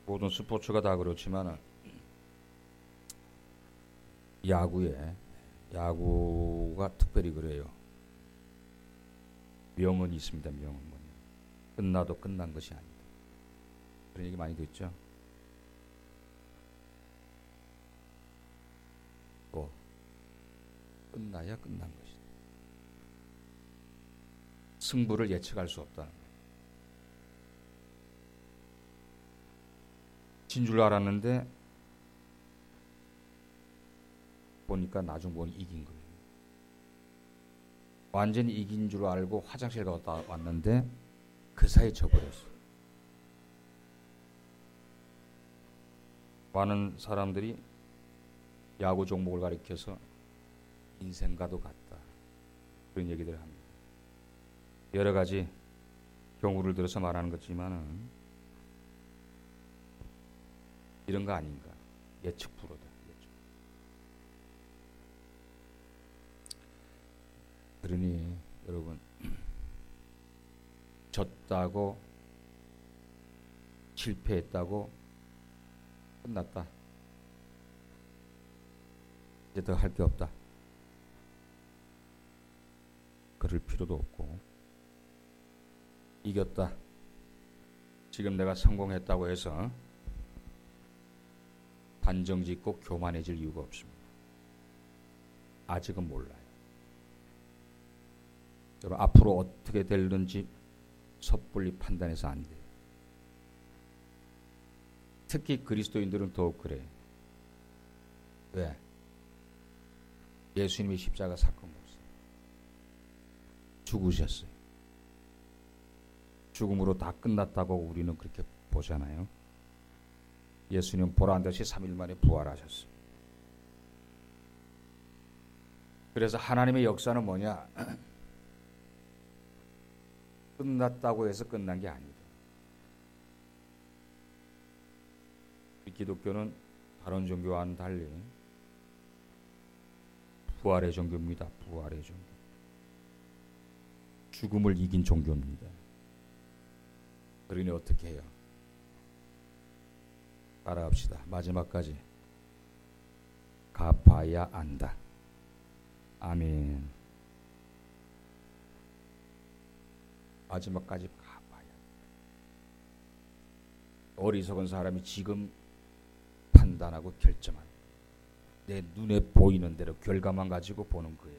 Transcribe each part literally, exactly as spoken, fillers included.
모든 스포츠가 다 그렇지만 야구에 야구가 특별히 그래요. 명언이 있습니다. 명언 뭐냐? 끝나도 끝난 것이 아니다. 그런 얘기 많이 듣죠. 또 끝나야 끝난 것이다. 승부를 예측할 수 없다는 거예요. 진 줄 알았는데 보니까 나중 보니 이긴 거예요. 완전히 이긴 줄 알고 화장실 갔다 왔는데 그 사이에 져버렸어. 많은 사람들이 야구 종목을 가리켜서 인생과도 같다, 그런 얘기들을 합니다. 여러 가지 경우를 들어서 말하는 거지만은 이런 거 아닌가? 예측 불허다. 예측. 그러니 여러분, 졌다고 실패했다고 끝났다, 이제 더 할 게 없다, 그럴 필요도 없고, 이겼다, 지금 내가 성공했다고 해서 단정짓고 교만해질 이유가 없습니다. 아직은 몰라요. 여러분, 앞으로 어떻게 될는지 섣불리 판단해서 안 돼요. 특히 그리스도인들은 더욱 그래요. 왜? 예수님이 십자가 사건 없어요. 죽으셨어요. 죽음으로 다 끝났다고 우리는 그렇게 보잖아요. 예수님은 보란듯이 삼 일 만에 부활하셨어요. 그래서 하나님의 역사는 뭐냐? 끝났다고 해서 끝난 게 아니다. 기독교는 다른 종교와는 달리 부활의 종교입니다. 부활의 종교. 죽음을 이긴 종교입니다. 그러니 어떻게 해요? 따라합시다. 마지막까지 갚아야 안다. 아멘. 마지막까지 갚아야. 어리석은 사람이 지금 판단하고 결정하는, 내 눈에 보이는 대로 결과만 가지고 보는 거예요.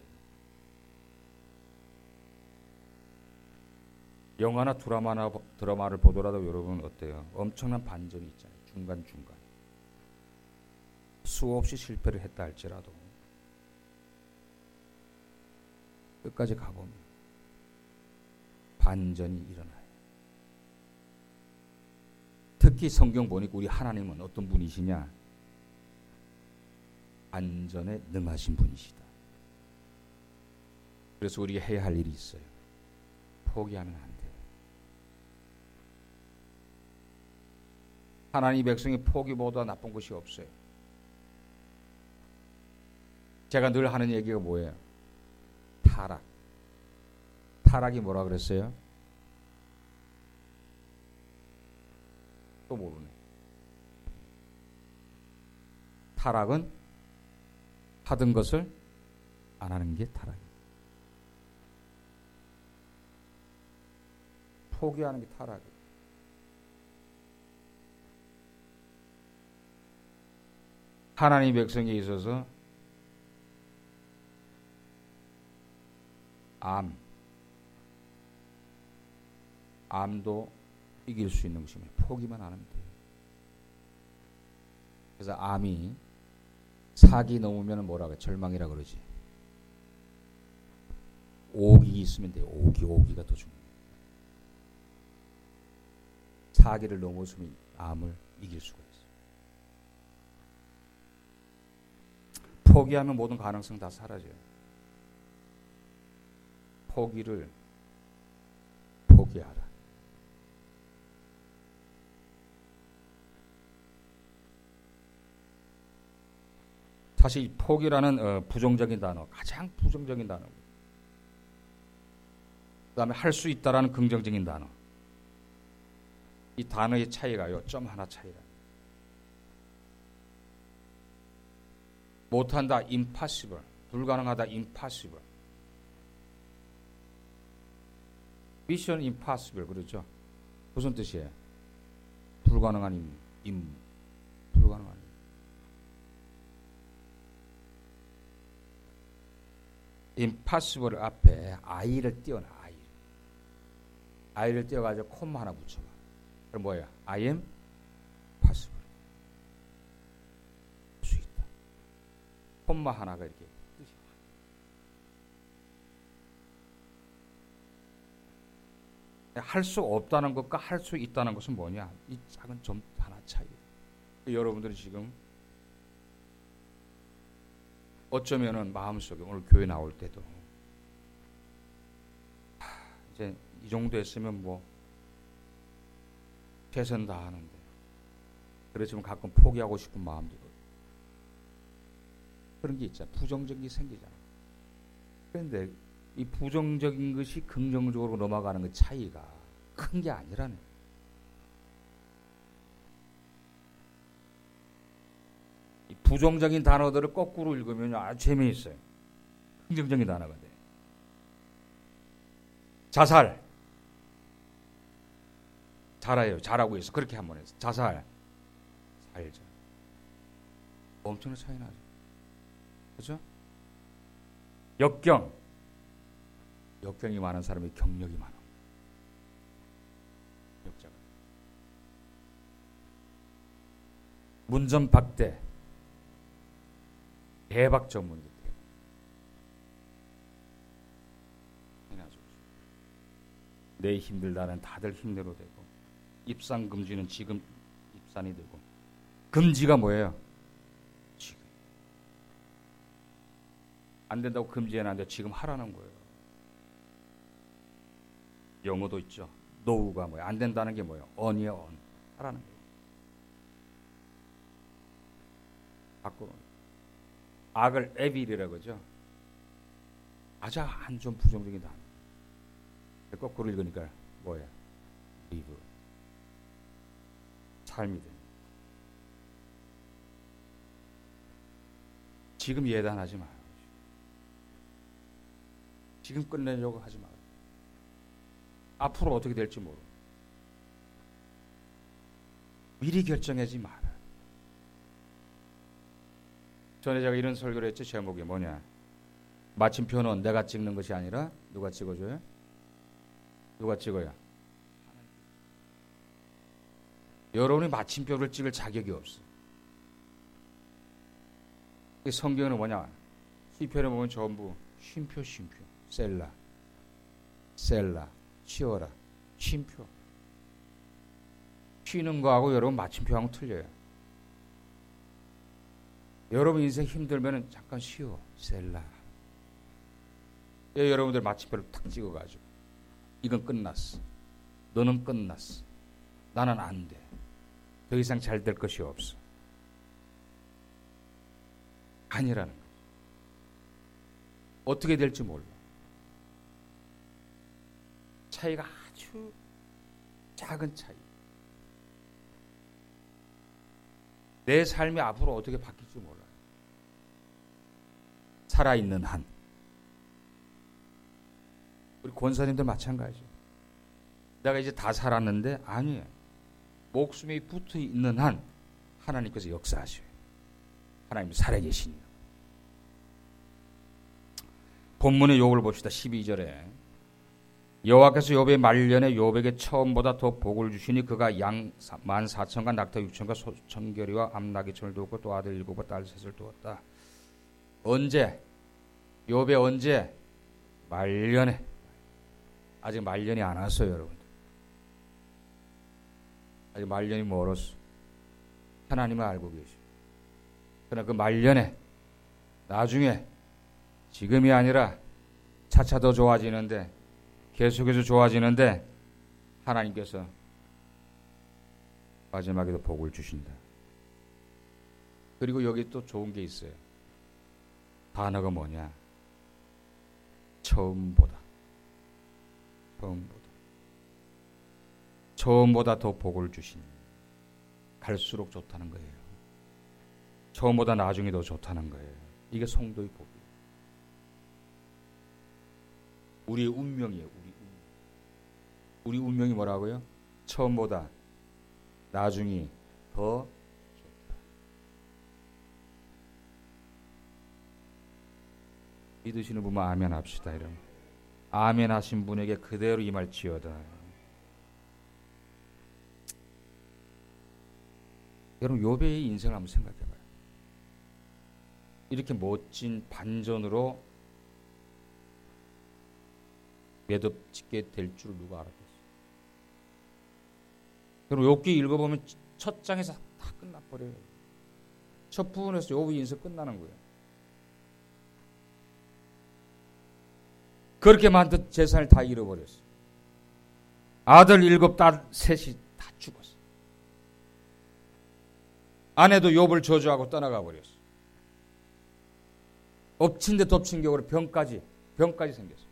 영화나 드라마나 드라마를 보더라도 여러분 어때요? 엄청난 반전이 있잖아요. 중간중간 수없이 실패를 했다 할지라도 끝까지 가보면 반전이 일어나요. 특히 성경 보니까 우리 하나님은 어떤 분이시냐? 반전에 능하신 분이시다. 그래서 우리가 해야 할 일이 있어요. 포기하면 안 돼요. 하나님 백성이 포기보다 나쁜 것이 없어요. 제가 늘 하는 얘기가 뭐예요? 타락. 타락이 뭐라 그랬어요? 또 모르네. 타락은 하던 것을 안 하는 게 타락이에요. 포기하는 게 타락이에요. 하나님 백성에 있어서 암, 암도 이길 수 있는 것입니다. 포기만 하면 돼요. 그래서 암이 사기 넘으면 뭐라고, 절망이라 그러지. 오기 있으면 돼요. 오기, 오기가 더 중요해요. 사기를 넘어서면 암을 이길 수가 있어요. 포기하면 모든 가능성 다 사라져요. 포기를 포기하라. 사실 포기라는 어, 부정적인 단어, 가장 부정적인 단어. 그 다음에 할 수 있다라는 긍정적인 단어. 이 단어의 차이가요, 점 하나 차이라. 못한다, impossible. 불가능하다, impossible. 미션 impossible 그러죠. 무슨 뜻이에요? 불가능한 임, 임 불가능한 임. impossible 앞에 i를 띄워놔. I. i를 띄워가지고 콤마 하나 붙여봐. 그럼 뭐예요? I am possible. 할 수 있다. 콤마 하나가 이렇게 뜻이 할 수 없다는 것과 할 수 있다는 것은 뭐냐? 이 작은 점 하나 차이. 여러분들이 지금 어쩌면은 마음속에 오늘 교회 나올 때도 하, 이제 이 정도 했으면 뭐 최선 다하는데 그렇지만 가끔 포기하고 싶은 마음도 그런 게 있잖아. 부정적인 게 생기잖아. 그런데 이 부정적인 것이 긍정적으로 넘어가는 그 차이가 큰 게 아니라네. 이 부정적인 단어들을 거꾸로 읽으면 아주 재미있어요. 긍정적인 단어가 돼. 자살. 잘해요. 잘하고 있어. 그렇게 한번 해서. 자살. 살자. 엄청난 차이 나죠. 그렇죠? 역경. 역경이 많은 사람이 경력이 많아. 역자가. 문전박대. 대박 전문이. 내 힘들다는 다들 힘내로 되고 입산 금지는 지금 입산이 되고 금지가 뭐예요? 지금. 안 된다고 금지해놨는데 지금 하라는 거예요. 영어도 있죠. 노우가 뭐예요? 안 된다는 게 뭐예요? on이에요. on. 하라는 거예요. 바꾸는 악을 evil이라고 하죠. 아주 안 좀 부정적인 단어. 거꾸로 읽으니까 뭐예요? live. 삶이 됩니다. 지금 예단하지 마요. 지금 끝내려고 하지 마요. 앞으로 어떻게 될지 모르고 미리 결정하지 마라. 전에 제가 이런 설교를 했죠. 제목이 뭐냐? 마침표는 내가 찍는 것이 아니라 누가 찍어줘요? 누가 찍어요? 여러분이 마침표를 찍을 자격이 없어. 성경은 뭐냐? 시편에 보면 전부 쉼표, 쉼표, 셀라, 셀라, 쉬어라, 쉼표. 쉬는 거하고 여러분 마침표하고 틀려요. 여러분 인생 힘들면은 잠깐 쉬어, 셀라. 예, 여러분들 마침표를 탁 찍어가지고 이건 끝났어. 너는 끝났어. 나는 안 돼. 더 이상 잘 될 것이 없어. 아니라는 거죠. 어떻게 될지 몰라. 차이가 아주 작은 차이. 내 삶이 앞으로 어떻게 바뀔지 몰라. 살아있는 한. 우리 권사님들 마찬가지죠. 내가 이제 다 살았는데 아니에요. 목숨이 붙어 있는 한 하나님께서 역사하셔요. 하나님 살아계시니. 본문의 욥을 봅시다. 십이 절에 여호와께서 욥의 말년에 욥에게 처음보다 더 복을 주시니 그가 양 만 사천과 낙타 육천과 소천결이와 암나귀천을 두었고 또 아들 일곱과 딸 셋을 두었다. 언제? 욥의 언제? 말년에. 아직 말년이 안 왔어요, 여러분. 아직 말년이 멀었어. 하나님은 알고 계셔. 그러나 그 말년에 나중에 지금이 아니라 차차 더 좋아지는데 계속해서 좋아지는데 하나님께서 마지막에도 복을 주신다. 그리고 여기 또 좋은 게 있어요. 단어가 뭐냐? 처음보다. 처음보다. 처음보다 더 복을 주신. 갈수록 좋다는 거예요. 처음보다 나중이 더 좋다는 거예요. 이게 성도의 복이에요. 우리의 운명이에요. 우리 운명. 우리 운명이 뭐라고요? 처음보다 나중이 더 좋다. 믿으시는 분만 아멘 합시다. 이러면 아멘 하신 분에게 그대로 임할지어다. 여러분 욥의 인생을 한번 생각해봐요. 이렇게 멋진 반전으로 매듭짓게 될 줄 누가 알았겠어요? 여러분 욥기 읽어보면 첫 장에서 다 끝나버려요. 첫 부분에서 욥의 인생 끝나는 거예요. 그렇게 만든 재산을 다 잃어버렸어요. 아들 일곱, 딸 셋이 다 죽었어요. 아내도 욥을 저주하고 떠나가 버렸어요. 엎친 데 덮친 격으로 병까지 병까지 생겼어요.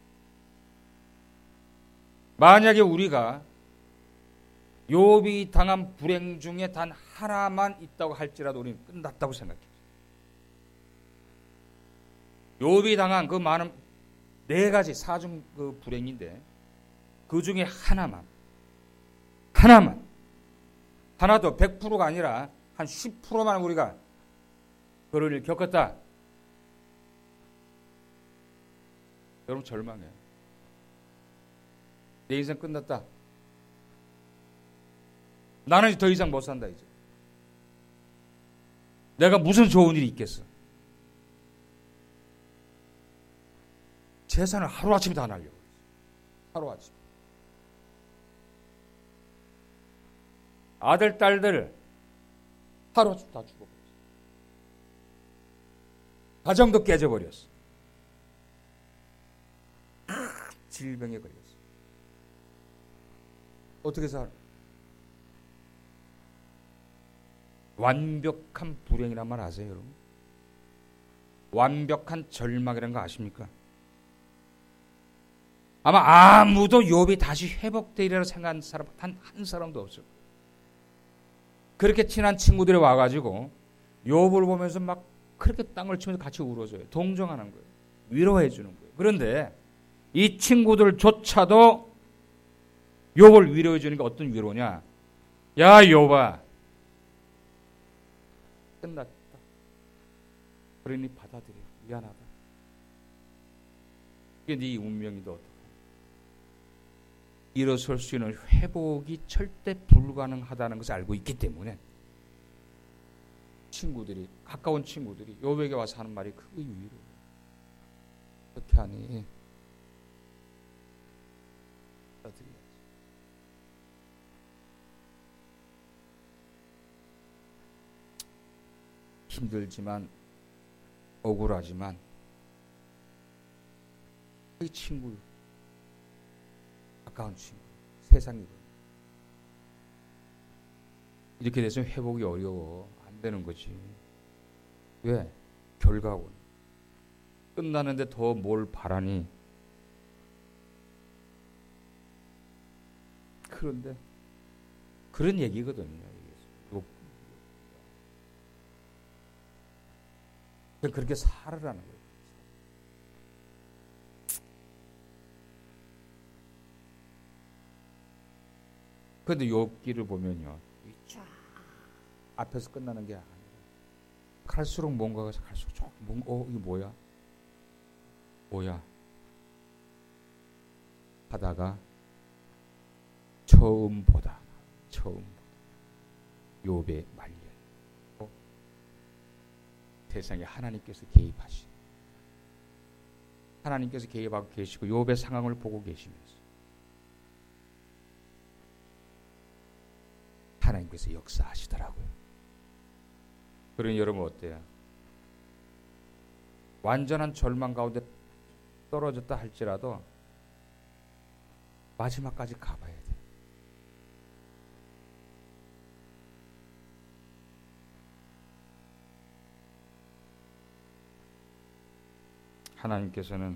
만약에 우리가 욥이 당한 불행 중에 단 하나만 있다고 할지라도 우리는 끝났다고 생각해요. 욥이 당한 그 많은 네 가지 사중 그 불행인데 그 중에 하나만 하나만 하나도 백 퍼센트가 아니라 한 십 퍼센트만 우리가 그럴 일 겪었다. 여러분 절망해요. 내 인생 끝났다. 나는 더 이상 못 산다 이제. 내가 무슨 좋은 일이 있겠어. 재산을 하루아침에 다 날려버렸어. 하루아침. 아들, 딸들 하루아침 다 죽어버렸어. 가정도 깨져버렸어. 질병에 걸렸어. 어떻게 살아? 완벽한 불행이란 말 아세요, 여러분? 완벽한 절망이라는 거 아십니까? 아마 아무도 욥이 다시 회복되리라 생각하는 사람 단 한 사람도 없어요. 그렇게 친한 친구들이 와가지고 욥을 보면서 막 그렇게 땅을 치면서 같이 울어줘요. 동정하는 거예요. 위로해 주는 거예요. 그런데 이 친구들조차도 욥을 위로해 주는 게 어떤 위로냐? 야 욥아, 끝났다. 그러니 받아들여. 미안하다. 이게 네 운명이다. 어떡해. 일어설 수 있는 회복이 절대 불가능하다는 것을 알고 있기 때문에 친구들이, 가까운 친구들이 욥에게 와서 하는 말이 그 위로. 어떻게 하니? 받아들여야지. 힘들지만 억울하지만 그 친구, 가까운 친구, 세상이거든요. 이렇게 돼서 회복이 어려워. 안 되는 거지. 왜? 결과군. 끝나는데 더 뭘 바라니? 그런데 그런 얘기거든요. 그렇게 살으라는 거예요. 그런데 욥기를 보면요, 쫙 앞에서 끝나는 게 아니라 갈수록 뭔가가 갈수록 좀 뭔가 어 이게 뭐야? 뭐야? 하다가 처음보다 처음 욥의 말년 세상에 하나님께서 개입하시. 하나님께서 개입하고 계시고 욥의 상황을 보고 계시면서 하나님께서 역사하시더라고요. 그러니 여러분 어때요? 완전한 절망 가운데 떨어졌다 할지라도 마지막까지 가봐야 돼. 하나님께서는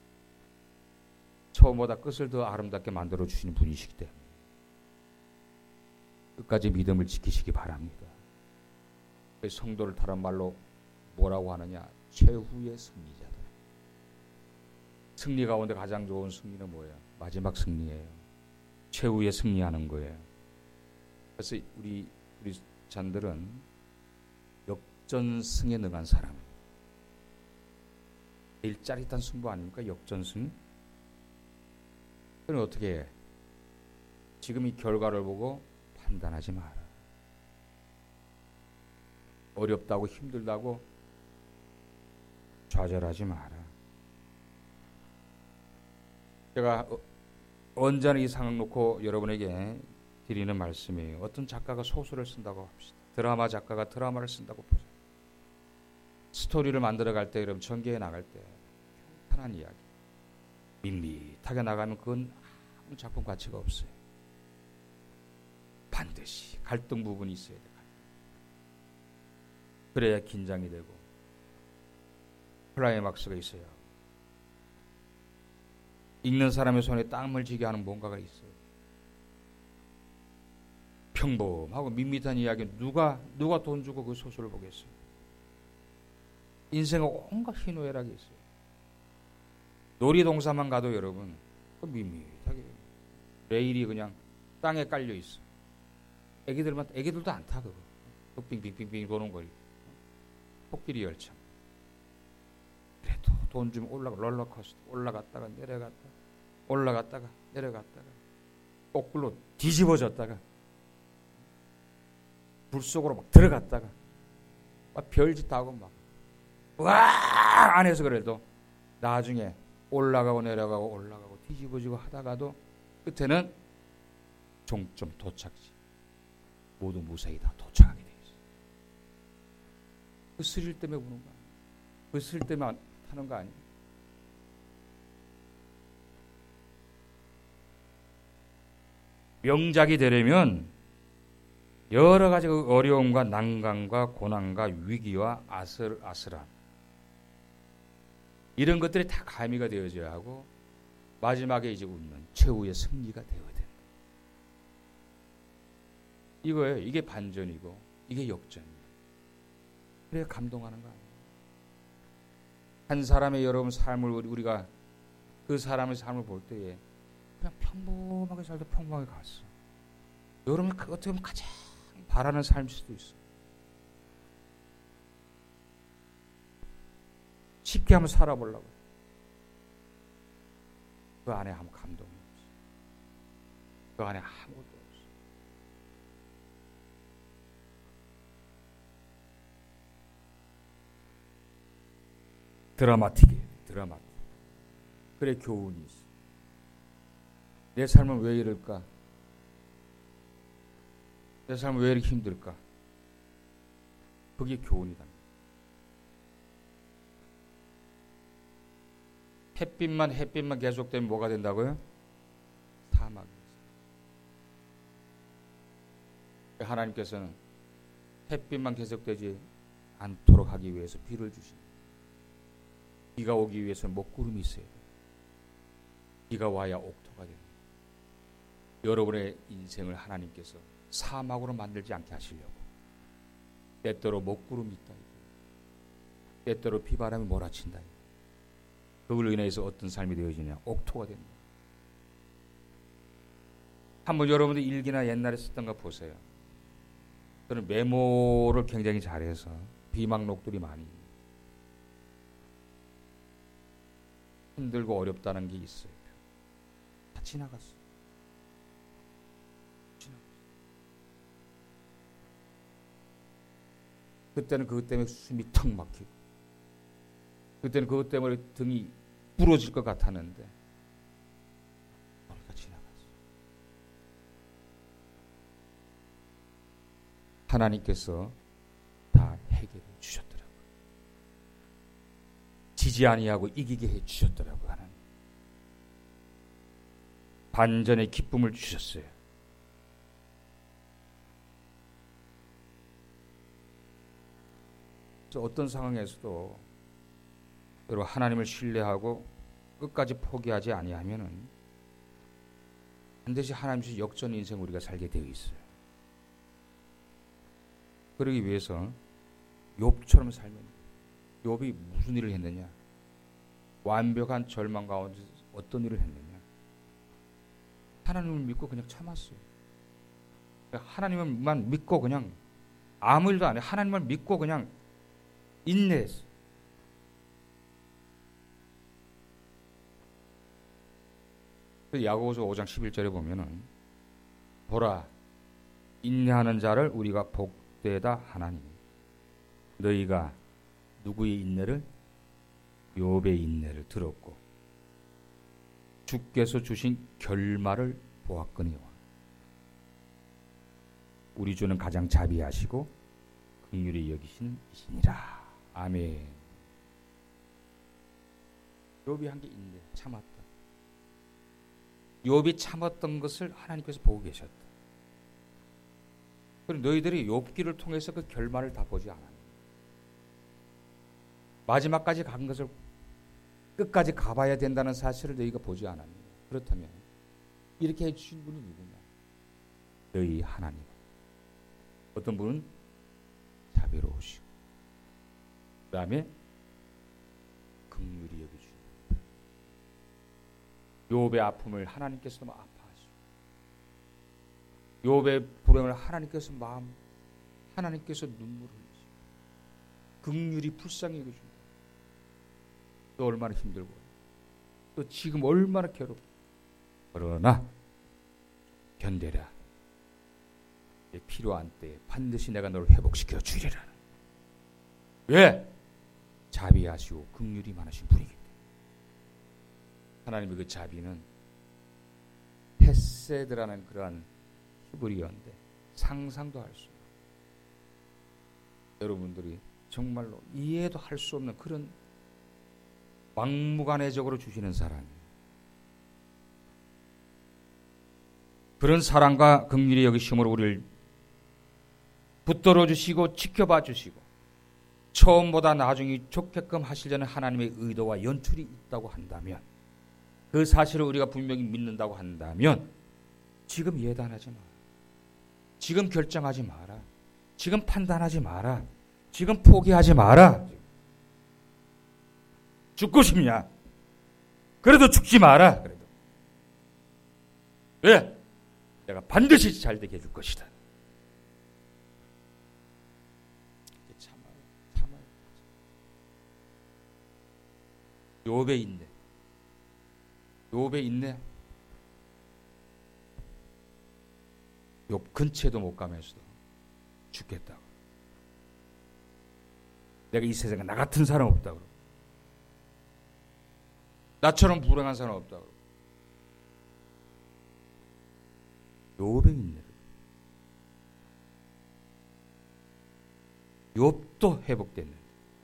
처음보다 끝을 더 아름답게 만들어 주시는 분이시기 때문에 끝까지 믿음을 지키시기 바랍니다. 성도를 다른 말로 뭐라고 하느냐? 최후의 승리자들. 승리 가운데 가장 좋은 승리는 뭐예요? 마지막 승리예요. 최후의 승리하는 거예요. 그래서 우리 우리 잔들은 역전승에 능한 사람. 제일 짜릿한 승부 아닙니까? 역전승. 그럼 어떻게 해? 지금 이 결과를 보고 판단하지 마라. 어렵다고 힘들다고 좌절하지 마라. 제가 언제나 이 상황 놓고 여러분에게 드리는 말씀이에요. 어떤 작가가 소설을 쓴다고 합시다. 드라마 작가가 드라마를 쓴다고 보세요. 스토리를 만들어갈 때, 여러분 전개해 나갈 때 평탄한 이야기, 밋밋하게 나가면 그건 아무 작품 가치가 없어요. 반드시 갈등 부분이 있어야 돼요. 그래야 긴장이 되고 클라이막스가 있어요. 읽는 사람의 손에 땀을 쥐게 하는 뭔가가 있어요. 평범하고 밋밋한 이야기 누가 누가 돈 주고 그 소설을 보겠어요. 인생에 온갖 희노애락이 있어요. 놀이동산만 가도 여러분 그 밋밋하게 레일이 그냥 땅에 깔려 있어. 애기들만 애기들도 안 타 그거. 빙빙빙빙 도는 거리. 코끼리 열차. 그래도 돈 주면 올라가 롤러코스터 올라갔다가 내려갔다가 올라갔다가 내려갔다가 거꾸로 뒤집어졌다가 불 속으로 막 들어갔다가 막 별짓 하고 막 와 안에서 그래도 나중에 올라가고 내려가고 올라가고 뒤집어지고 하다가도 끝에는 종점 도착지 모두 무사히 다 도착하게 돼 있어. 그 스릴 때문에 우는 거 아니야? 그 스릴 때문에 타는 거 아니야? 명작이 되려면 여러 가지 어려움과 난관과 고난과 위기와 아슬아슬함 이런 것들이 다 가미가 되어져야 하고 마지막에 이제 웃는 최후의 승리가 되어야 된다. 이거예요. 이게 반전이고 이게 역전이에요. 그래야 감동하는 거 아니에요. 한 사람의 여러분 삶을 우리가 그 사람의 삶을 볼 때에 그냥 평범하게 살다 평범하게 갔어. 여러분이 어떻게 보면 가장 바라는 삶일 수도 있어. 쉽게 한번 살아보려고. 그 안에 아무 감동이 없어. 그 안에 아무것도 없어. 드라마틱이에요. 드라마틱. 그래 교훈이 있어. 내 삶은 왜 이럴까? 내 삶은 왜 이렇게 힘들까? 그게 교훈이다. 햇빛만 햇빛만 계속되면 뭐가 된다고요? 사막이. 하나님께서는 햇빛만 계속되지 않도록 하기 위해서 비를 주십니다. 비가 오기 위해서는 먹구름이 있어야 돼요. 비가 와야 옥토가 됩니다. 여러분의 인생을 하나님께서 사막으로 만들지 않게 하시려고 때때로 먹구름이 있다. 때때로 비바람이 몰아친다. 그걸로 인해서 어떤 삶이 되어지냐? 옥토가 된다. 한번 여러분들 일기나 옛날에 썼던 거 보세요. 저는 메모를 굉장히 잘해서 비망록들이 많이 힘들고 어렵다는 게 있어요. 다 지나갔어. 지나갔어. 그때는 그것 때문에 숨이 턱 막히고 그때는 그것 때문에 등이 부러질 것 같았는데 우리가 지나갔어. 하나님께서 다 해결해 주셨더라고요. 지지 아니하고 이기게 해 주셨더라고요. 하나님. 반전의 기쁨을 주셨어요. 어떤 상황에서도 여러분 하나님을 신뢰하고 끝까지 포기하지 아니하면은 반드시 하나님께서 역전 인생 우리가 살게 되어 있어요. 그러기 위해서 욥처럼 살면 욥이 무슨 일을 했느냐? 완벽한 절망 가운데 어떤 일을 했느냐? 하나님을 믿고 그냥 참았어요. 하나님만 믿고 그냥 아무 일도 안 해. 하나님을 믿고 그냥 인내했어요. 야고보서 오 장 십일 절에 보면은 보라 인내하는 자를 우리가 복되다 하나니 너희가 누구의 인내를? 욥의 인내를 들었고 주께서 주신 결말을 보았거니와 우리 주는 가장 자비하시고 긍휼히 여기시는 이시니라. 아멘. 욥이 한 게 인내, 참았다. 욥이 참았던 것을 하나님께서 보고 계셨다. 그리고 너희들이 욥기를 통해서 그 결말을 다 보지 않았다. 마지막까지 간 것을 끝까지 가봐야 된다는 사실을 너희가 보지 않았느냐. 그렇다면 이렇게 해주신 분이 누구냐? 너희 하나님. 어떤 분은 자비로우시고 그 다음에 긍휼히 여겨주시고 욥의 아픔을 하나님께서 아파하시고 욥의 불행을 하나님께서 마음 하나님께서 눈물을 흘리시고 긍휼히 불쌍히 여겨준다. 또 얼마나 힘들고 또 지금 얼마나 괴롭고 그러나 견뎌라. 필요한 때에 반드시 내가 너를 회복시켜 주리라. 왜? 자비하시고 긍휼이 많으신 분이기 때문에. 하나님의 그 자비는 헤세드라는 그러한 히브리어인데 상상도 할 수 없는 여러분들이 정말로 이해도 할 수 없는 그런 막무가내적으로 주시는 사랑이에요. 그런 사랑과 긍휼히 여기심으로 우리를 붙들어 주시고 지켜봐 주시고 처음보다 나중이 좋게끔 하시려는 하나님의 의도와 연출이 있다고 한다면 그 사실을 우리가 분명히 믿는다고 한다면 지금 예단하지 마라. 지금 결정하지 마라. 지금 판단하지 마라. 지금 포기하지 마라. 죽고 싶냐? 그래도 죽지 마라. 그래도. 왜? 내가 반드시 잘 되게 해줄 것이다. 참아요. 참아요. 욥의 인내. 욥의 인내. 욥 근처에도 못 가면서도 죽겠다고. 내가 이 세상에 나 같은 사람 없다고. 나처럼 불행한 사람 없다고. 욥의 인내를. 욥도 회복됐는데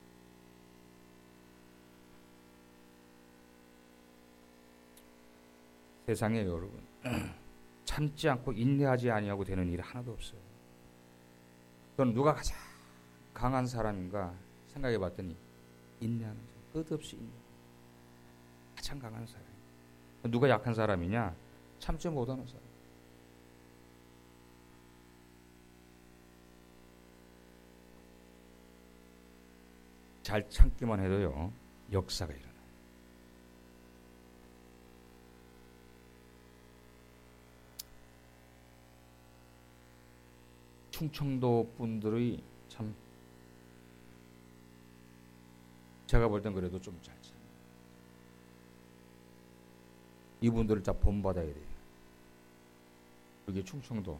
세상에 여러분 참지 않고 인내하지 아니하고 되는 일이 하나도 없어요. 그건 누가 가장 강한 사람인가 생각해 봤더니 인내하는 사람, 끝없이 인내. 가장 강한 사람. 누가 약한 사람이냐? 참지 못하는 사람. 잘 참기만 해도요 역사가 일어나요. 충청도 분들의 참 제가 볼 땐 그래도 좀 잘 참. 이분들을 다 본받아야 돼요. 여기 충청도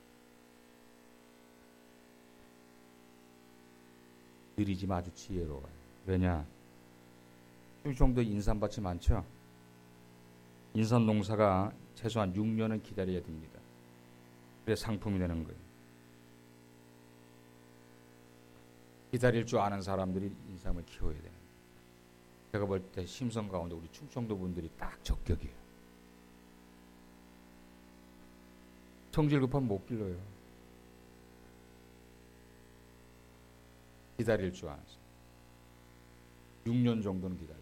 느리지만 아주 지혜로워요. 왜냐? 충청도 인삼밭이 많죠. 인삼 농사가 최소한 육 년은 기다려야 됩니다. 그래 상품이 되는 거예요. 기다릴 줄 아는 사람들이 인삼을 키워야 돼요. 제가 볼 때 심성 가운데 우리 충청도 분들이 딱 적격이에요. 성질 급하면 못 길러요. 기다릴 줄 아는 사람. 육 년 정도는 기다려요.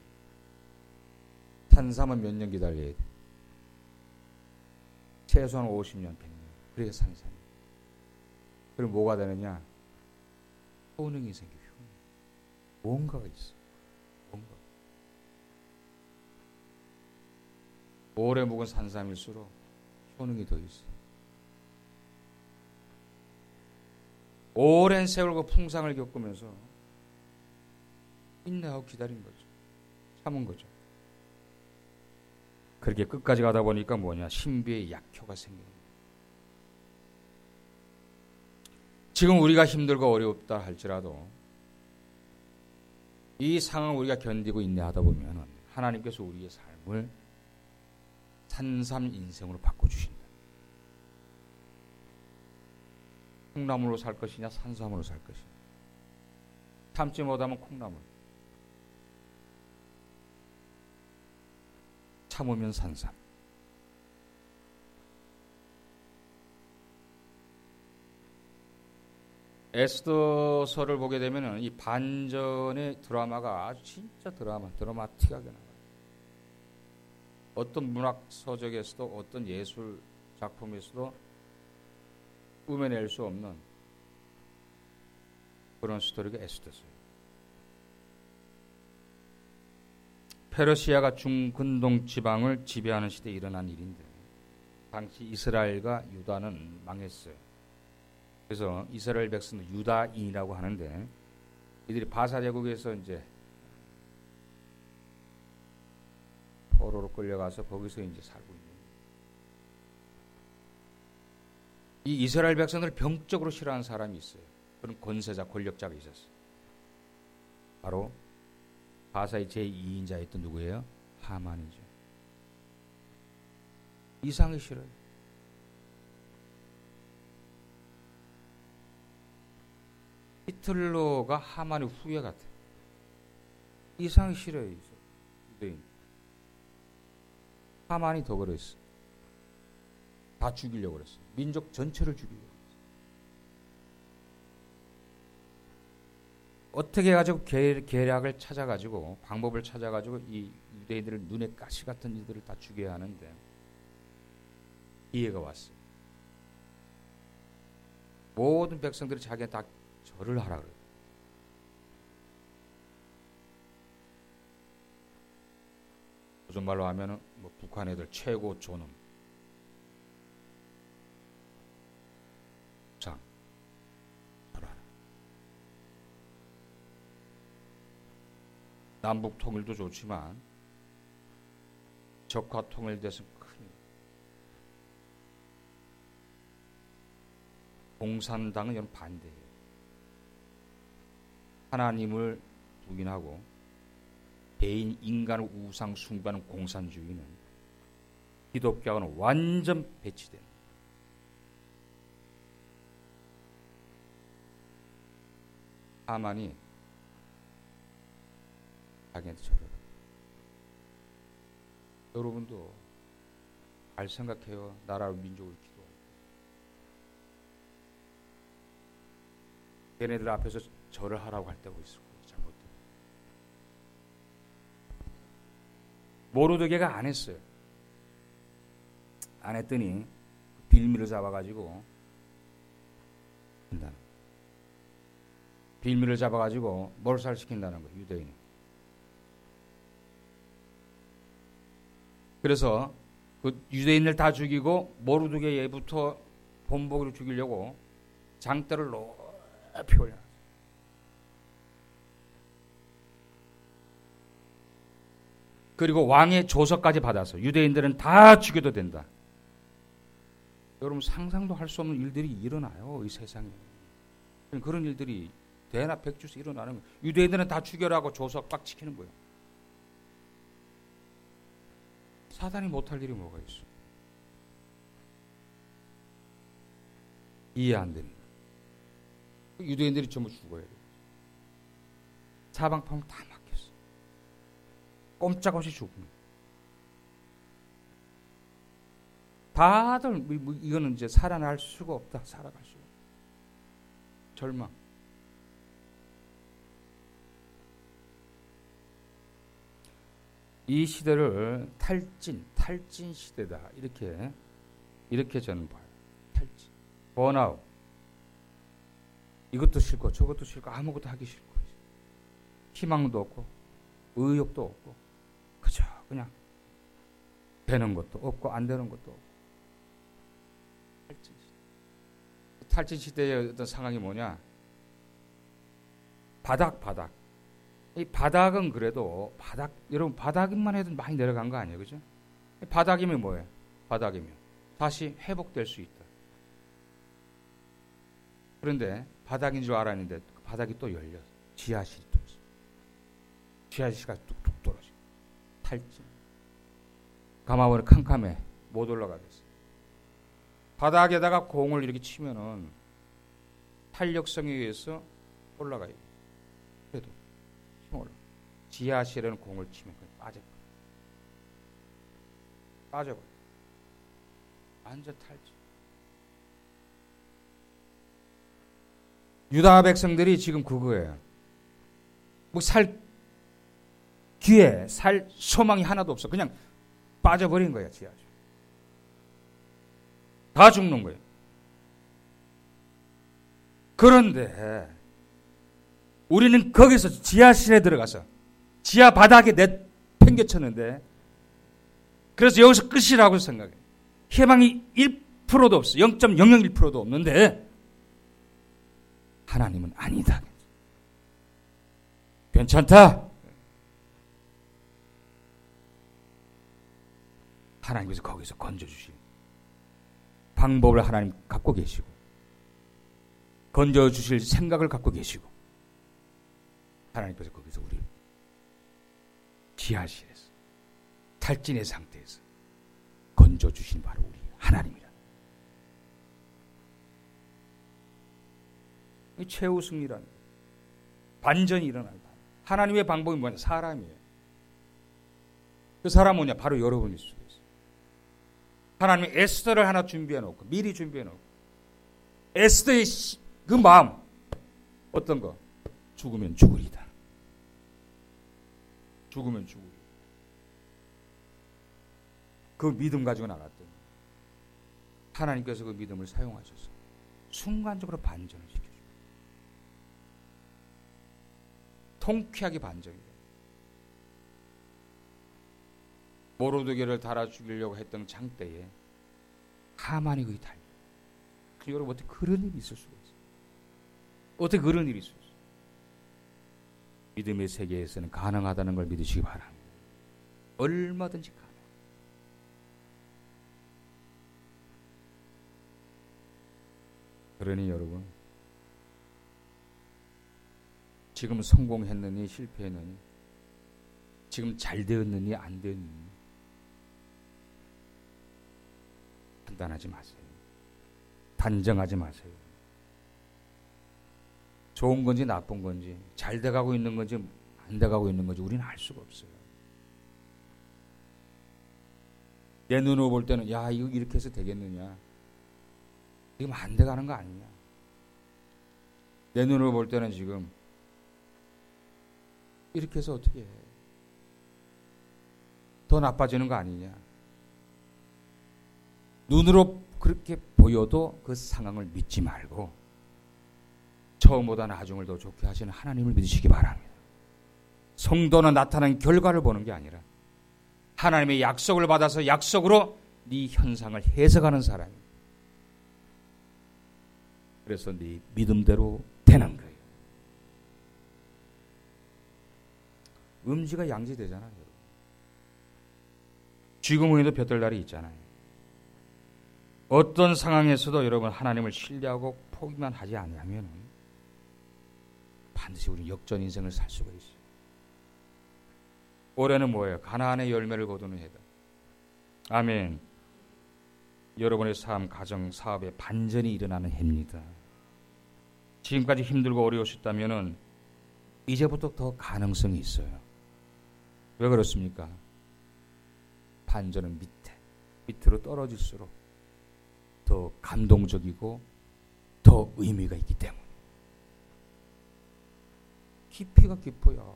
산삼은 몇 년 기다려야 돼? 최소한 오십 년, 백 년. 그래야 산삼이. 그럼 뭐가 되느냐? 효능이 생겨. 효능. 뭔가가 있어. 뭔가. 오래 묵은 산삼일수록 효능이 더 있어. 오랜 세월 그 풍상을 겪으면서 인내하고 기다린 거죠. 참은 거죠. 그렇게 끝까지 가다 보니까 뭐냐, 신비의 약효가 생기는 거예요. 지금 우리가 힘들고 어렵다 할지라도 이 상황을 우리가 견디고 인내하다 보면 하나님께서 우리의 삶을 산삼 인생으로 바꿔주신다. 콩나물로 살 것이냐 산삼으로 살 것이냐. 참지 못하면 콩나물, 참으면 산삼. 에스더서를 보게 되면 이 반전의 드라마가 아주 진짜 드라마, 드라마틱하게 나와요. 어떤 문학 서적에서도 어떤 예술 작품에서도 꾸며낼 수 없는 그런 스토리가 에스더서예요. 페르시아가 중근동 지방을 지배하는 시대에 일어난 일인데 당시 이스라엘과 유다는 망했어요. 그래서 이스라엘 백성은 유다인이라고 하는데 이들이 바사 제국에서 이제 포로로 끌려가서 거기서 이제 살고 있는. 이 이스라엘 백성을 병적으로 싫어하는 사람이 있어요. 그런 권세자, 권력자가 있었어요. 바로 바사의 제이 인자였던 누구예요? 하만이죠. 이상하게 싫어요. 히틀러가 하만의 후예 같아. 이상하게 싫어요. 유대인. 하만이 더 그랬어. 다 죽이려고 그랬어. 민족 전체를 죽이려고 그랬어. 어떻게 해가지고 계략을 찾아가지고 방법을 찾아가지고 이 유대인들을 눈에 가시 같은 이들을 다 죽여야 하는데 기회가 왔어. 모든 백성들이 자기가 다 절을 하라 그래요. 무슨 말로 하면은 뭐 북한 애들 최고 존엄, 장, 절하라. 남북 통일도 좋지만 적화 통일돼서 큰일. 공산당은 이런 반대예요. 하나님을 부인하고 개인 인간을 우상 숭배하는 공산주의는 기독교하고는 완전 배치된. 하만이 자기한테 절하라. 여러분도 잘 생각해요. 나라와 민족을 기도하고. 걔네들 앞에서 절을 하라고 할 때가 있을 거예요. 잘못되면. 모르드게가 안 했어요. 안 했더니 빌미를 잡아가지고 한다는. 빌미를 잡아가지고 몰살시킨다는 거예요. 유대인이. 그래서 그 유대인을 다 죽이고 모르드게 얘부터 본보기로 죽이려고 장대를 높이 올려놨어요. 그리고 왕의 조서까지 받아서 유대인들은 다 죽여도 된다. 여러분 상상도 할 수 없는 일들이 일어나요. 이 세상에. 그런 일들이 대나 백주에서 일어나는 거예요. 유대인들은 다 죽여라고 조서 꽉 지키는 거예요. 사단이 못할 일이 뭐가 있어. 이해 안 되는 거예요. 유대인들이 전부 죽어야 돼요. 사방팔방 다 막혔어. 꼼짝없이 죽으면. 다들 뭐 이거는 이제 살아날 수가 없다. 살아갈 수가 없다. 절망. 이 시대를 탈진, 탈진 시대다. 이렇게 이렇게 저는 봐요. 탈진, 번아웃. 이것도 싫고 저것도 싫고 아무것도 하기 싫고 희망도 없고 의욕도 없고 그저 그냥 되는 것도 없고 안 되는 것도 없고 탈진 시대. 탈진 시대의 어떤 상황이 뭐냐? 바닥 바닥. 이 바닥은 그래도 바닥 여러분 바닥만 해도 많이 내려간 거 아니에요, 그죠? 바닥이면 뭐예요? 바닥이면 다시 회복될 수 있다. 그런데 바닥인 줄 알았는데 바닥이 또 열려 지하실이 또 있어. 지하실가 뚝뚝 떨어져. 탈진. 가마원은 캄캄해 못 올라가겠어. 바닥에다가 공을 이렇게 치면은 탄력성에 의해서 올라가요. 그래도 힘 올라. 지하실에는 공을 치면 그냥 빠져버려. 빠져버려. 완전 탈진. 유다 백성들이 지금 그거예요. 뭐 살 기회, 살 소망이 하나도 없어. 그냥 빠져버린 거야, 지하실. 다 죽는 거예요. 그런데 우리는 거기서 지하실에 들어가서 지하 바닥에 내팽개쳤는데 그래서 여기서 끝이라고 생각해. 희망이 일 퍼센트도 없어. 영 점 영영일 퍼센트도 없는데 하나님은 아니다. 괜찮다. 하나님께서 거기서 건져주실 방법을 하나님 갖고 계시고 건져주실 생각을 갖고 계시고 하나님께서 거기서 우리 지하실에서 탈진의 상태에서 건져주신 바로 우리 하나님이라. 최후 승리라는 거예요. 반전이 일어난다. 하나님의 방법이 뭐냐? 사람이에요. 그 사람 뭐냐? 바로 여러분일 수가 있어요. 하나님이 에스더를 하나 준비해 놓고 미리 준비해 놓고 에스더의 그 마음 어떤 거? 죽으면 죽으리다. 죽으면 죽으리다. 그 믿음 가지고 나갔더니 하나님께서 그 믿음을 사용하셔서 순간적으로 반전을 시켜줍니다. 통쾌하게 반전이 돼요. 모르드게를 달아 죽이려고 했던 장대에 하만이 거기 달려. 여러분 어떻게 그런 일이 있을 수가 있어요? 어떻게 그런 일이 있을 수 있어요? 믿음의 세계에서는 가능하다는 걸 믿으시기 바랍니다. 얼마든지 가능. 그러니 여러분 지금 성공했느니 실패했느니 지금 잘 되었느니 안 되었느니 판단하지 마세요. 단정하지 마세요. 좋은 건지 나쁜 건지 잘 돼가고 있는 건지 안 돼가고 있는 건지 우리는 알 수가 없어요. 내 눈으로 볼 때는 야 이거 이렇게 해서 되겠느냐, 지금 안 돼가는 거 아니냐. 내 눈으로 볼 때는 지금 이렇게 해서 어떻게 해. 더 나빠지는 거 아니냐. 눈으로 그렇게 보여도 그 상황을 믿지 말고 처음보다 나중을 더 좋게 하시는 하나님을 믿으시기 바랍니다. 성도는 나타난 결과를 보는 게 아니라 하나님의 약속을 받아서 약속으로 네 현상을 해석하는 사람이에요. 그래서 네 믿음대로 되는 거예요. 음지가 양지되잖아요. 쥐구멍에도 볕들날이 있잖아요. 어떤 상황에서도 여러분 하나님을 신뢰하고 포기만 하지 않으면 반드시 우리는 역전 인생을 살 수가 있어요. 올해는 뭐예요? 가나안의 열매를 거두는 해다. 아멘. 여러분의 삶, 가정, 사업에 반전이 일어나는 해입니다. 지금까지 힘들고 어려우셨다면 이제부터 더 가능성이 있어요. 왜 그렇습니까? 반전은 밑에, 밑으로 떨어질수록 더 감동적이고 더 의미가 있기 때문에. 깊이가 깊어야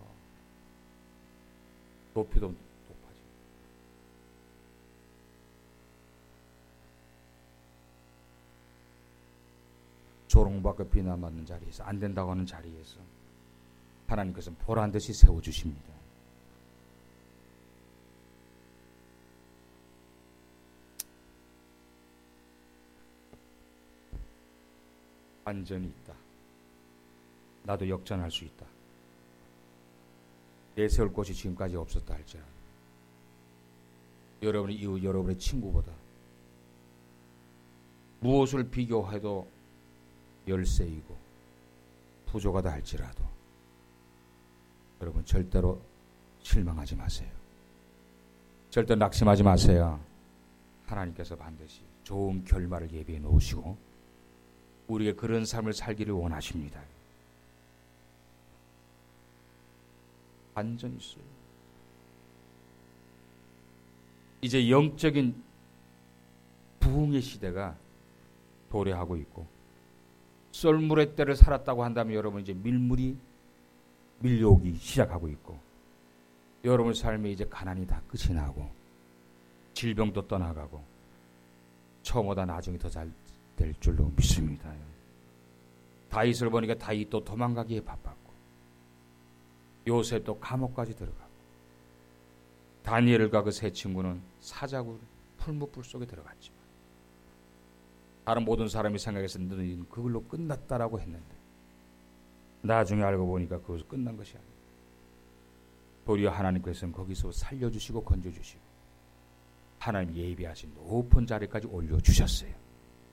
높이도 높아지고. 조롱받고 비난받는 자리에서, 안 된다고 하는 자리에서 하나님께서는 보란 듯이 세워주십니다. 완전히 있다. 나도 역전할 수 있다. 내세울 곳이 지금까지 없었다 할지라도 여러분의 이웃, 여러분의 친구보다 무엇을 비교해도 열세이고 부족하다 할지라도 여러분 절대로 실망하지 마세요. 절대 낙심하지 마세요. 하나님께서 반드시 좋은 결말을 예비해 놓으시고 우리에게 그런 삶을 살기를 원하십니다. 완전히 있어요. 이제 영적인 부흥의 시대가 도래하고 있고 썰물의 때를 살았다고 한다면 여러분 이제 밀물이 밀려오기 시작하고 있고 여러분 삶에 이제 가난이 다 끝이 나고 질병도 떠나가고 처음보다 나중에 더 잘 될 줄로 믿습니다. 다윗을 보니까 다윗도 도망가기에 바빴고 요셉도 감옥까지 들어가고 다니엘과 그 세 친구는 사자굴 풀무불 속에 들어갔지만 다른 모든 사람이 생각해서 너희는 그걸로 끝났다라고 했는데 나중에 알고 보니까 그것은 끝난 것이 아니에요. 도리어 하나님께서는 거기서 살려주시고 건져주시고 하나님 예비하신 높은 자리까지 올려주셨어요.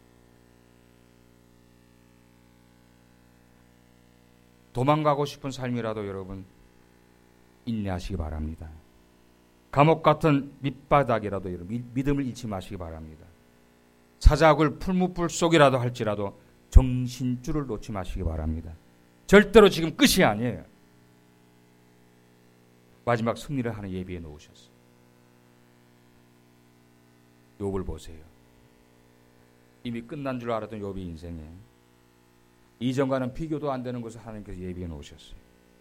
도망가고 싶은 삶이라도 여러분 인내하시기 바랍니다. 감옥 같은 밑바닥이라도 여러분 믿음을 잃지 마시기 바랍니다. 사자굴 풀무불 속이라도 할지라도 정신줄을 놓지 마시기 바랍니다. 절대로 지금 끝이 아니에요. 마지막 승리를 하는 예비해 놓으셨어요. 욥을 보세요. 이미 끝난 줄 알았던 욥의 인생에 이전과는 비교도 안 되는 것을 하나님께서 예비해 놓으셨어요.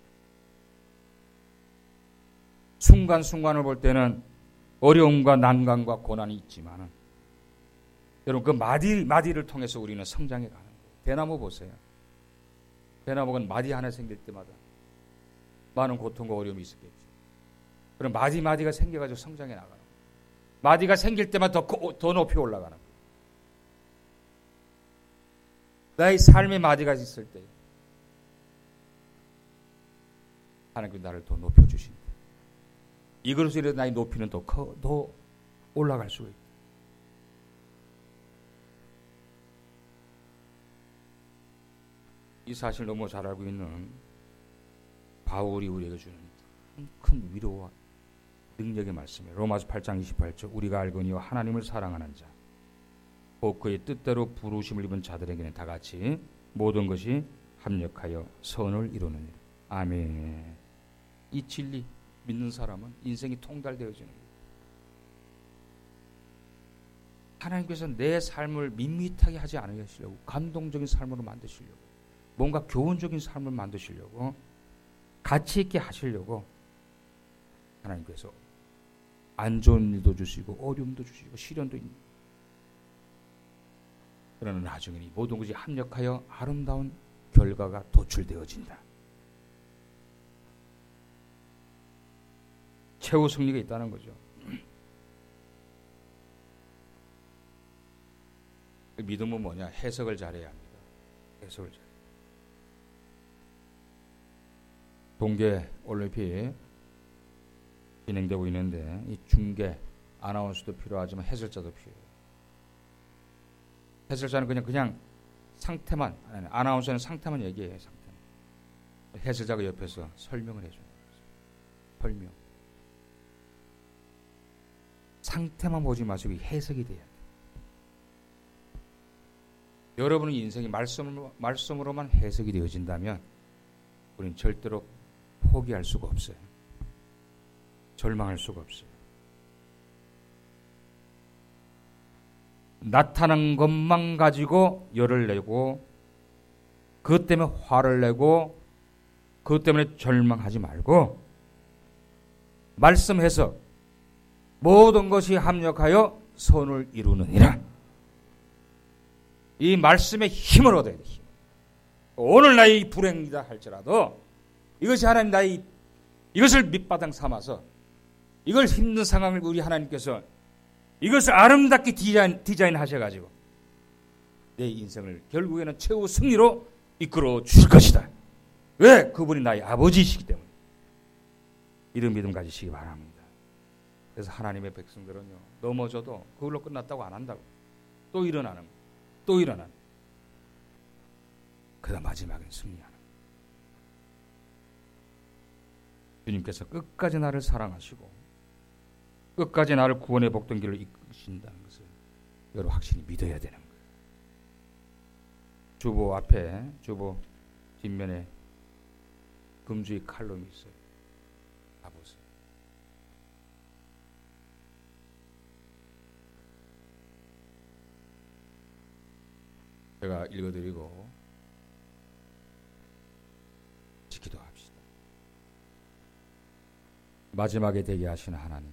순간순간을 볼 때는 어려움과 난관과 고난이 있지만 여러분 그 마디, 마디를 통해서 우리는 성장해 가는 거예요. 대나무 보세요. 대나무가 마디 하나 생길 때마다 많은 고통과 어려움이 있었겠죠. 그럼 마디 마디가 생겨가지고 성장해 나가는 거예요. 마디가 생길 때마다 더, 더 높이 올라가는 거예요. 나의 삶의 마디가 있을 때 하나님께서 나를 더 높여주신다. 이것으로 인해 나의 높이는 더, 커, 더 올라갈 수가 있다. 이 사실 너무 잘 알고 있는 바울이 우리에게 주는 큰 위로와 능력의 말씀이에요. 로마서 팔 장 이십팔 절 우리가 알거니와 하나님을 사랑하는 자 곧 그의 뜻대로 부르심을 입은 자들에게는 다 같이 모든 것이 합력하여 선을 이루느니라. 아멘. 이 진리 믿는 사람은 인생이 통달되어지는 거예요. 하나님께서 내 삶을 밋밋하게 하지 않으시려고 감동적인 삶으로 만드시려고 뭔가 교훈적인 삶을 만드시려고 가치 있게 하시려고 하나님께서 안 좋은 일도 주시고 어려움도 주시고 시련도 있는 그러나 나중에 이 모든 것이 합력하여 아름다운 결과가 도출되어진다. 최후 승리가 있다는 거죠. 믿음은 뭐냐? 해석을 잘해야 합니다. 해석을 잘. 동계 올림픽 진행되고 있는데 이 중계 아나운서도 필요하지만 해설자도 필요해요. 해설자는 그냥 그냥 상태만 아니, 아나운서는 상태만 얘기해요. 상태만. 해설자가 옆에서 설명을 해줘요. 설명. 상태만 보지 마시고 해석이 돼야 돼요. 여러분의 인생이 말씀으로, 말씀으로만 해석이 되어진다면 우리는 절대로 포기할 수가 없어요. 절망할 수가 없어요. 나타난 것만 가지고 열을 내고 그것 때문에 화를 내고 그것 때문에 절망하지 말고 말씀 해석 모든 것이 합력하여 선을 이루느니라. 이 말씀의 힘을 얻어야 돼. 힘. 오늘 나의 불행이다 할지라도 이것이 하나님 나의 이것을 밑바탕 삼아서 이걸 힘든 상황을 우리 하나님께서 이것을 아름답게 디자인, 디자인 하셔가지고 내 인생을 결국에는 최후 승리로 이끌어 주실 것이다. 왜? 그분이 나의 아버지이시기 때문에. 이런 믿음 가지시기 바랍니다. 그래서 하나님의 백성들은요, 넘어져도 그걸로 끝났다고 안 한다고. 또 일어나는, 또 일어나는. 그러다 마지막엔 승리하는. 주님께서 끝까지 나를 사랑하시고 끝까지 나를 구원의 복된 길로 이끄신다는 것을 여러분 확실히 믿어야 되는 거예요. 주보 앞에, 주보 뒷면에 금주의 칼럼이 있어요. 가보세요. 제가 읽어드리고 기도합시다. 마지막에 되게 하시는 하나님,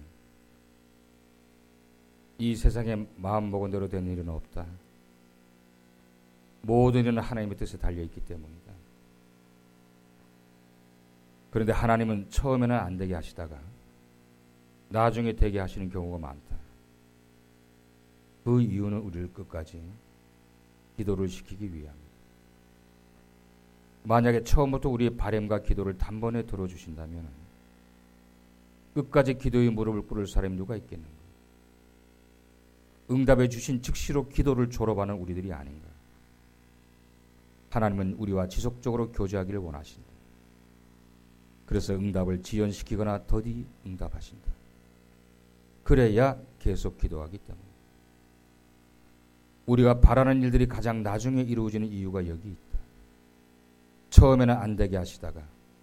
이 세상에 마음먹은 대로 된 일은 없다. 모든 일은 하나님의 뜻에 달려있기 때문이다. 그런데 하나님은 처음에는 안 되게 하시다가 나중에 되게 하시는 경우가 많다. 그 이유는 우리를 끝까지 기도를 시키기 위함이다. 만약에 처음부터 우리의 바램과 기도를 단번에 들어주신다면 끝까지 기도의 무릎을 꿇을 사람이 누가 있겠는가? 응답해 주신 즉시로 기도를 졸업하는 우리들이 아닌가? 하나님은 우리와 지속적으로 교제하기를 원하신다. 그래서 응답을 지연시키거나 더디 응답하신다. 그래야 계속 기도하기 때문에. 우리가 바라는 일들이 가장 나중에 이루어지는 이유가 여기 있다. 처음에는 안 되게 하시다가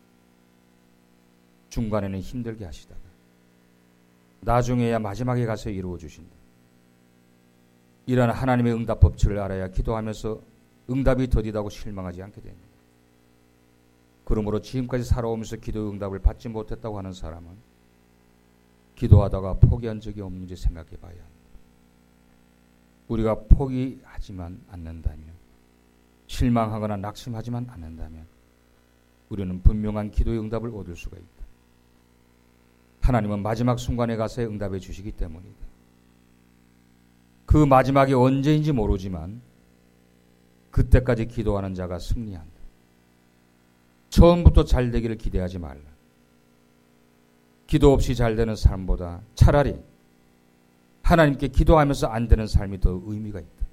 중간에는 힘들게 하시다가 나중에야 마지막에 가서 이루어 주신다. 이러한 하나님의 응답 법칙을 알아야 기도하면서 응답이 더디다고 실망하지 않게 됩니다. 그러므로 지금까지 살아오면서 기도 응답을 받지 못했다고 하는 사람은 기도하다가 포기한 적이 없는지 생각해 봐야 합니다. 우리가 포기하지만 않는다면, 실망하거나 낙심하지만 않는다면 우리는 분명한 기도의 응답을 얻을 수가 있다. 하나님은 마지막 순간에 가서 응답해 주시기 때문이다. 그 마지막이 언제인지 모르지만 그때까지 기도하는 자가 승리한다. 처음부터 잘 되기를 기대하지 말라. 기도 없이 잘 되는 삶보다 차라리 하나님께 기도하면서 안 되는 삶이 더 의미가 있다.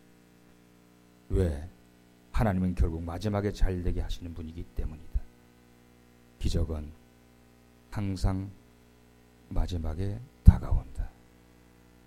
왜? 하나님은 결국 마지막에 잘 되게 하시는 분이기 때문이다. 기적은 항상 마지막에 다가온다.